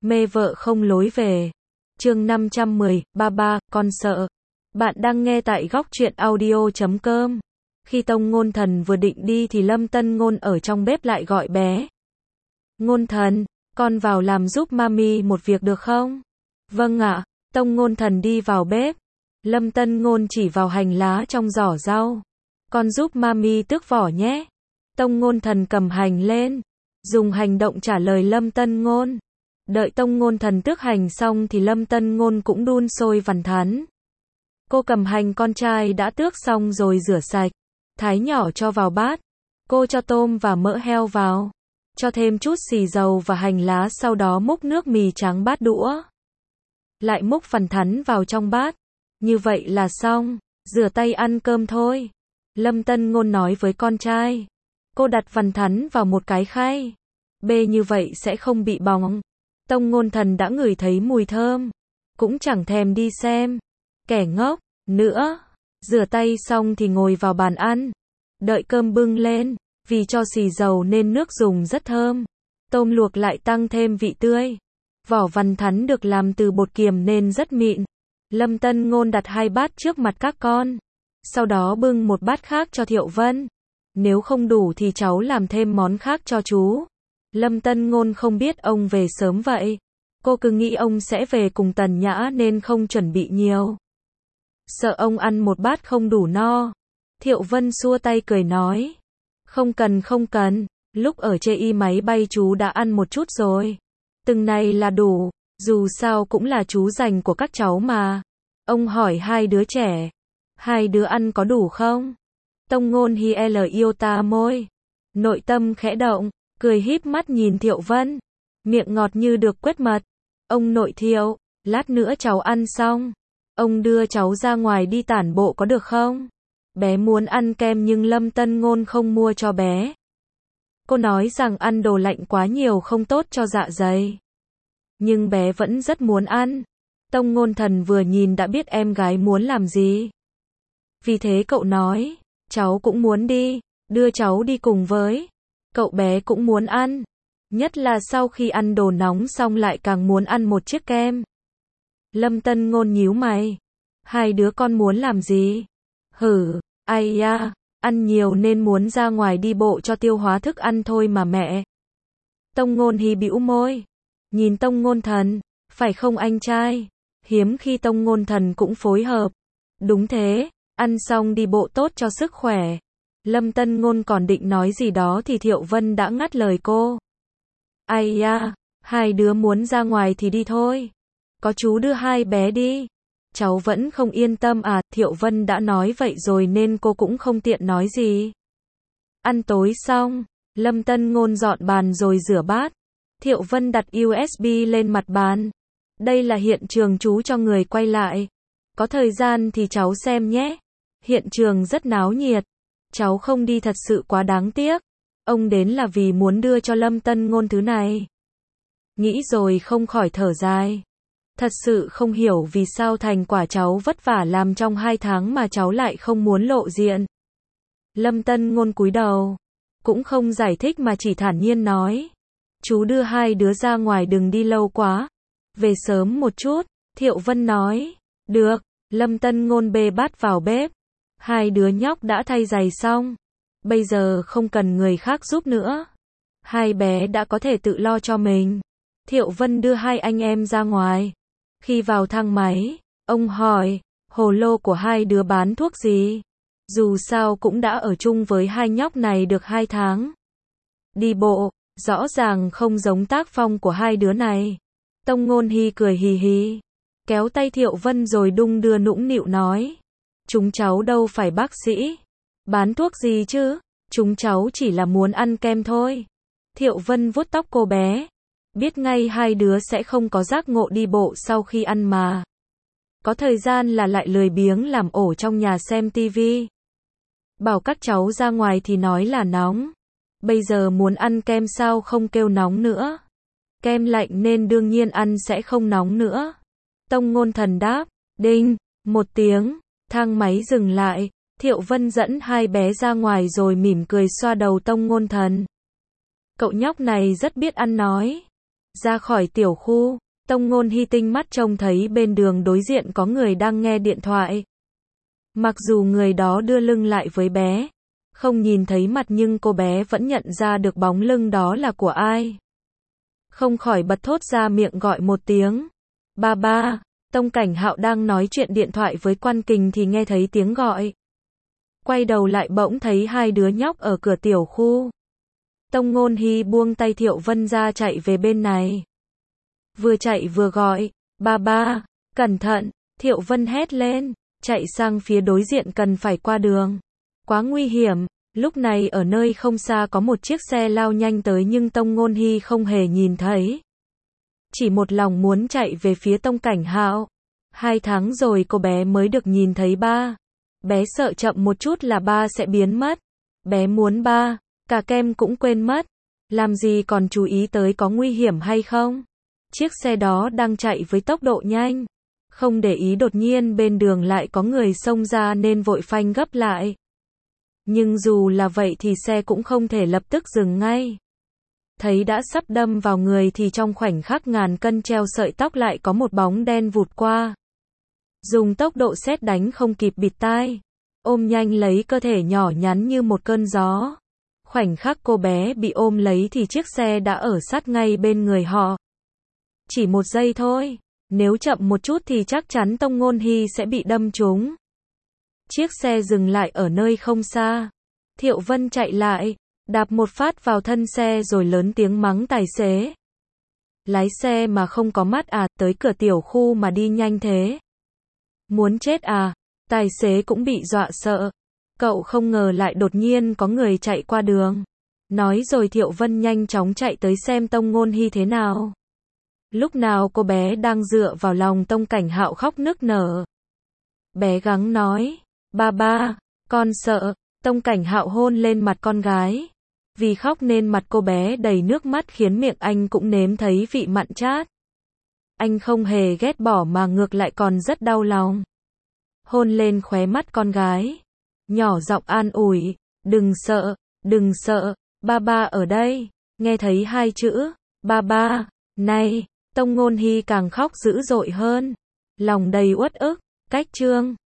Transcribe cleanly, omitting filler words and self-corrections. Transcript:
Mê vợ không lối về. Chương 510, ba, con sợ. Bạn đang nghe tại góc truyện audio.com. Khi Tông Ngôn Thần vừa định đi thì Lâm Tân Ngôn ở trong bếp lại gọi bé. Ngôn Thần, con vào làm giúp mami một việc được không? Vâng ạ. Tông Ngôn Thần đi vào bếp. Lâm Tân Ngôn chỉ vào hành lá trong giỏ rau. Con giúp mami tước vỏ nhé. Tông Ngôn Thần cầm hành lên, dùng hành động trả lời Lâm Tân Ngôn. Đợi Tông Ngôn Thần tước hành xong thì Lâm Tân Ngôn cũng đun sôi vằn thắn. Cô cầm hành con trai đã tước xong rồi rửa sạch, thái nhỏ cho vào bát. Cô cho tôm và mỡ heo vào, cho thêm chút xì dầu và hành lá, sau đó múc nước mì trắng bát đũa. Lại múc vằn thắn vào trong bát. Như vậy là xong, rửa tay ăn cơm thôi. Lâm Tân Ngôn nói với con trai. Cô đặt vằn thắn vào một cái khay. Bê như vậy sẽ không bị bỏng. Tông Ngôn Thần đã ngửi thấy mùi thơm, cũng chẳng thèm đi xem. Kẻ ngốc, nữa. Rửa tay xong thì ngồi vào bàn ăn. Đợi cơm bưng lên, vì cho xì dầu nên nước dùng rất thơm. Tôm luộc lại tăng thêm vị tươi. Vỏ vằn thắn được làm từ bột kiềm nên rất mịn. Lâm Tân Ngôn đặt 2 bát trước mặt các con. Sau đó bưng một bát khác cho Thiệu Vân. Nếu không đủ thì cháu làm thêm món khác cho chú. Lâm Tân Ngôn không biết ông về sớm vậy. Cô cứ nghĩ ông sẽ về cùng Tần Nhã nên không chuẩn bị nhiều. Sợ ông ăn một bát không đủ no. Thiệu Vân xua tay cười nói. Không cần, lúc ở chê máy bay chú đã ăn một chút rồi. Từng này là đủ, dù sao cũng là chú dành của các cháu mà. Ông hỏi 2 đứa trẻ. 2 đứa ăn có đủ không? Tông Ngôn Hiel iota môi. Nội tâm khẽ động, cười híp mắt nhìn Thiệu Vân. Miệng ngọt như được quét mật. Ông nội Thiệu, lát nữa cháu ăn xong. Ông đưa cháu ra ngoài đi tản bộ có được không? Bé muốn ăn kem nhưng Lâm Tân Ngôn không mua cho bé. Cô nói rằng ăn đồ lạnh quá nhiều không tốt cho dạ dày. Nhưng bé vẫn rất muốn ăn. Tông Ngôn Thần vừa nhìn đã biết em gái muốn làm gì. Vì thế cậu nói, cháu cũng muốn đi, đưa cháu đi cùng với. Cậu bé cũng muốn ăn. Nhất là sau khi ăn đồ nóng xong lại càng muốn ăn một chiếc kem. Lâm Tân Ngôn nhíu mày. 2 đứa con muốn làm gì? Ai da, ăn nhiều nên muốn ra ngoài đi bộ cho tiêu hóa thức ăn thôi mà mẹ. Tông Ngôn Hi bĩu môi. Nhìn Tông Ngôn Thần, phải không anh trai? Hiếm khi Tông Ngôn Thần cũng phối hợp. Đúng thế, ăn xong đi bộ tốt cho sức khỏe. Lâm Tân Ngôn còn định nói gì đó thì Thiệu Vân đã ngắt lời cô. Ai da, 2 đứa muốn ra ngoài thì đi thôi. Có chú đưa 2 bé đi. Cháu vẫn không yên tâm à, Thiệu Vân đã nói vậy rồi nên cô cũng không tiện nói gì. Ăn tối xong, Lâm Tân Ngôn dọn bàn rồi rửa bát. Thiệu Vân đặt USB lên mặt bàn. Đây là hiện trường chú cho người quay lại. Có thời gian thì cháu xem nhé. Hiện trường rất náo nhiệt. Cháu không đi thật sự quá đáng tiếc. Ông đến là vì muốn đưa cho Lâm Tân Ngôn thứ này. Nghĩ rồi không khỏi thở dài. Thật sự không hiểu vì sao thành quả cháu vất vả làm trong 2 tháng mà cháu lại không muốn lộ diện. Lâm Tân Ngôn cúi đầu. Cũng không giải thích mà chỉ thản nhiên nói. Chú đưa 2 đứa ra ngoài đừng đi lâu quá. Về sớm một chút, Thiệu Vân nói. Được, Lâm Tân Ngôn bê bát vào bếp. 2 đứa nhóc đã thay giày xong. Bây giờ không cần người khác giúp nữa. 2 bé đã có thể tự lo cho mình. Thiệu Vân đưa 2 anh em ra ngoài. Khi vào thang máy, ông hỏi, hồ lô của 2 đứa bán thuốc gì? Dù sao cũng đã ở chung với 2 nhóc này được 2 tháng. Đi bộ, rõ ràng không giống tác phong của 2 đứa này. Tông Ngôn Hi cười hì hì, kéo tay Thiệu Vân rồi đung đưa nũng nịu nói. Chúng cháu đâu phải bác sĩ. Bán thuốc gì chứ? Chúng cháu chỉ là muốn ăn kem thôi. Thiệu Vân vuốt tóc cô bé. Biết ngay 2 đứa sẽ không có giác ngộ đi bộ sau khi ăn mà. Có thời gian là lại lười biếng làm ổ trong nhà xem tivi. Bảo các cháu ra ngoài thì nói là nóng. Bây giờ muốn ăn kem sao không kêu nóng nữa. Kem lạnh nên đương nhiên ăn sẽ không nóng nữa. Tông Ngôn Thần đáp. Đinh, một tiếng, thang máy dừng lại. Thiệu Vân dẫn 2 bé ra ngoài rồi mỉm cười xoa đầu Tông Ngôn Thần. Cậu nhóc này rất biết ăn nói. Ra khỏi tiểu khu, Tông Ngôn Hy tinh mắt trông thấy bên đường đối diện có người đang nghe điện thoại. Mặc dù người đó đưa lưng lại với bé, không nhìn thấy mặt nhưng cô bé vẫn nhận ra được bóng lưng đó là của ai. Không khỏi bật thốt ra miệng gọi một tiếng. Ba ba, Tông Cảnh Hạo đang nói chuyện điện thoại với Quan Kình thì nghe thấy tiếng gọi. Quay đầu lại bỗng thấy hai đứa nhóc ở cửa tiểu khu. Tông Ngôn Hy buông tay Thiệu Vân ra chạy về bên này. Vừa chạy vừa gọi, ba ba, cẩn thận, Thiệu Vân hét lên, chạy sang phía đối diện cần phải qua đường. Quá nguy hiểm, lúc này ở nơi không xa có một chiếc xe lao nhanh tới nhưng Tông Ngôn Hy không hề nhìn thấy. Chỉ một lòng muốn chạy về phía Tông Cảnh Hạo. 2 tháng rồi cô bé mới được nhìn thấy ba. Bé sợ chậm một chút là ba sẽ biến mất. Bé muốn ba, cả kem cũng quên mất. Làm gì còn chú ý tới có nguy hiểm hay không? Chiếc xe đó đang chạy với tốc độ nhanh. Không để ý đột nhiên bên đường lại có người xông ra nên vội phanh gấp lại. Nhưng dù là vậy thì xe cũng không thể lập tức dừng ngay. Thấy đã sắp đâm vào người thì trong khoảnh khắc ngàn cân treo sợi tóc lại có một bóng đen vụt qua. Dùng tốc độ sét đánh không kịp bịt tai. Ôm nhanh lấy cơ thể nhỏ nhắn như một cơn gió. Khoảnh khắc cô bé bị ôm lấy thì chiếc xe đã ở sát ngay bên người họ. Chỉ 1 giây thôi. Nếu chậm một chút thì chắc chắn Tông Ngôn Hy sẽ bị đâm trúng. Chiếc xe dừng lại ở nơi không xa. Thiệu Vân chạy lại, đạp một phát vào thân xe rồi lớn tiếng mắng tài xế. Lái xe mà không có mắt à, tới cửa tiểu khu mà đi nhanh thế. Muốn chết à? Tài xế cũng bị dọa sợ. Cậu không ngờ lại đột nhiên có người chạy qua đường. Nói rồi Thiệu Vân nhanh chóng chạy tới xem Tông Ngôn Hy thế nào. Lúc nào cô bé đang dựa vào lòng Tông Cảnh Hạo khóc nức nở. Bé gắng nói, ba ba, con sợ. Tông Cảnh Hạo hôn lên mặt con gái. Vì khóc nên mặt cô bé đầy nước mắt khiến miệng anh cũng nếm thấy vị mặn chát. Anh không hề ghét bỏ mà ngược lại còn rất đau lòng. Hôn lên khóe mắt con gái. Nhỏ giọng an ủi, đừng sợ, ba ba ở đây. Nghe thấy 2 chữ, ba ba, này, Tông Ngôn Hy càng khóc dữ dội hơn. Lòng đầy uất ức, cách chương.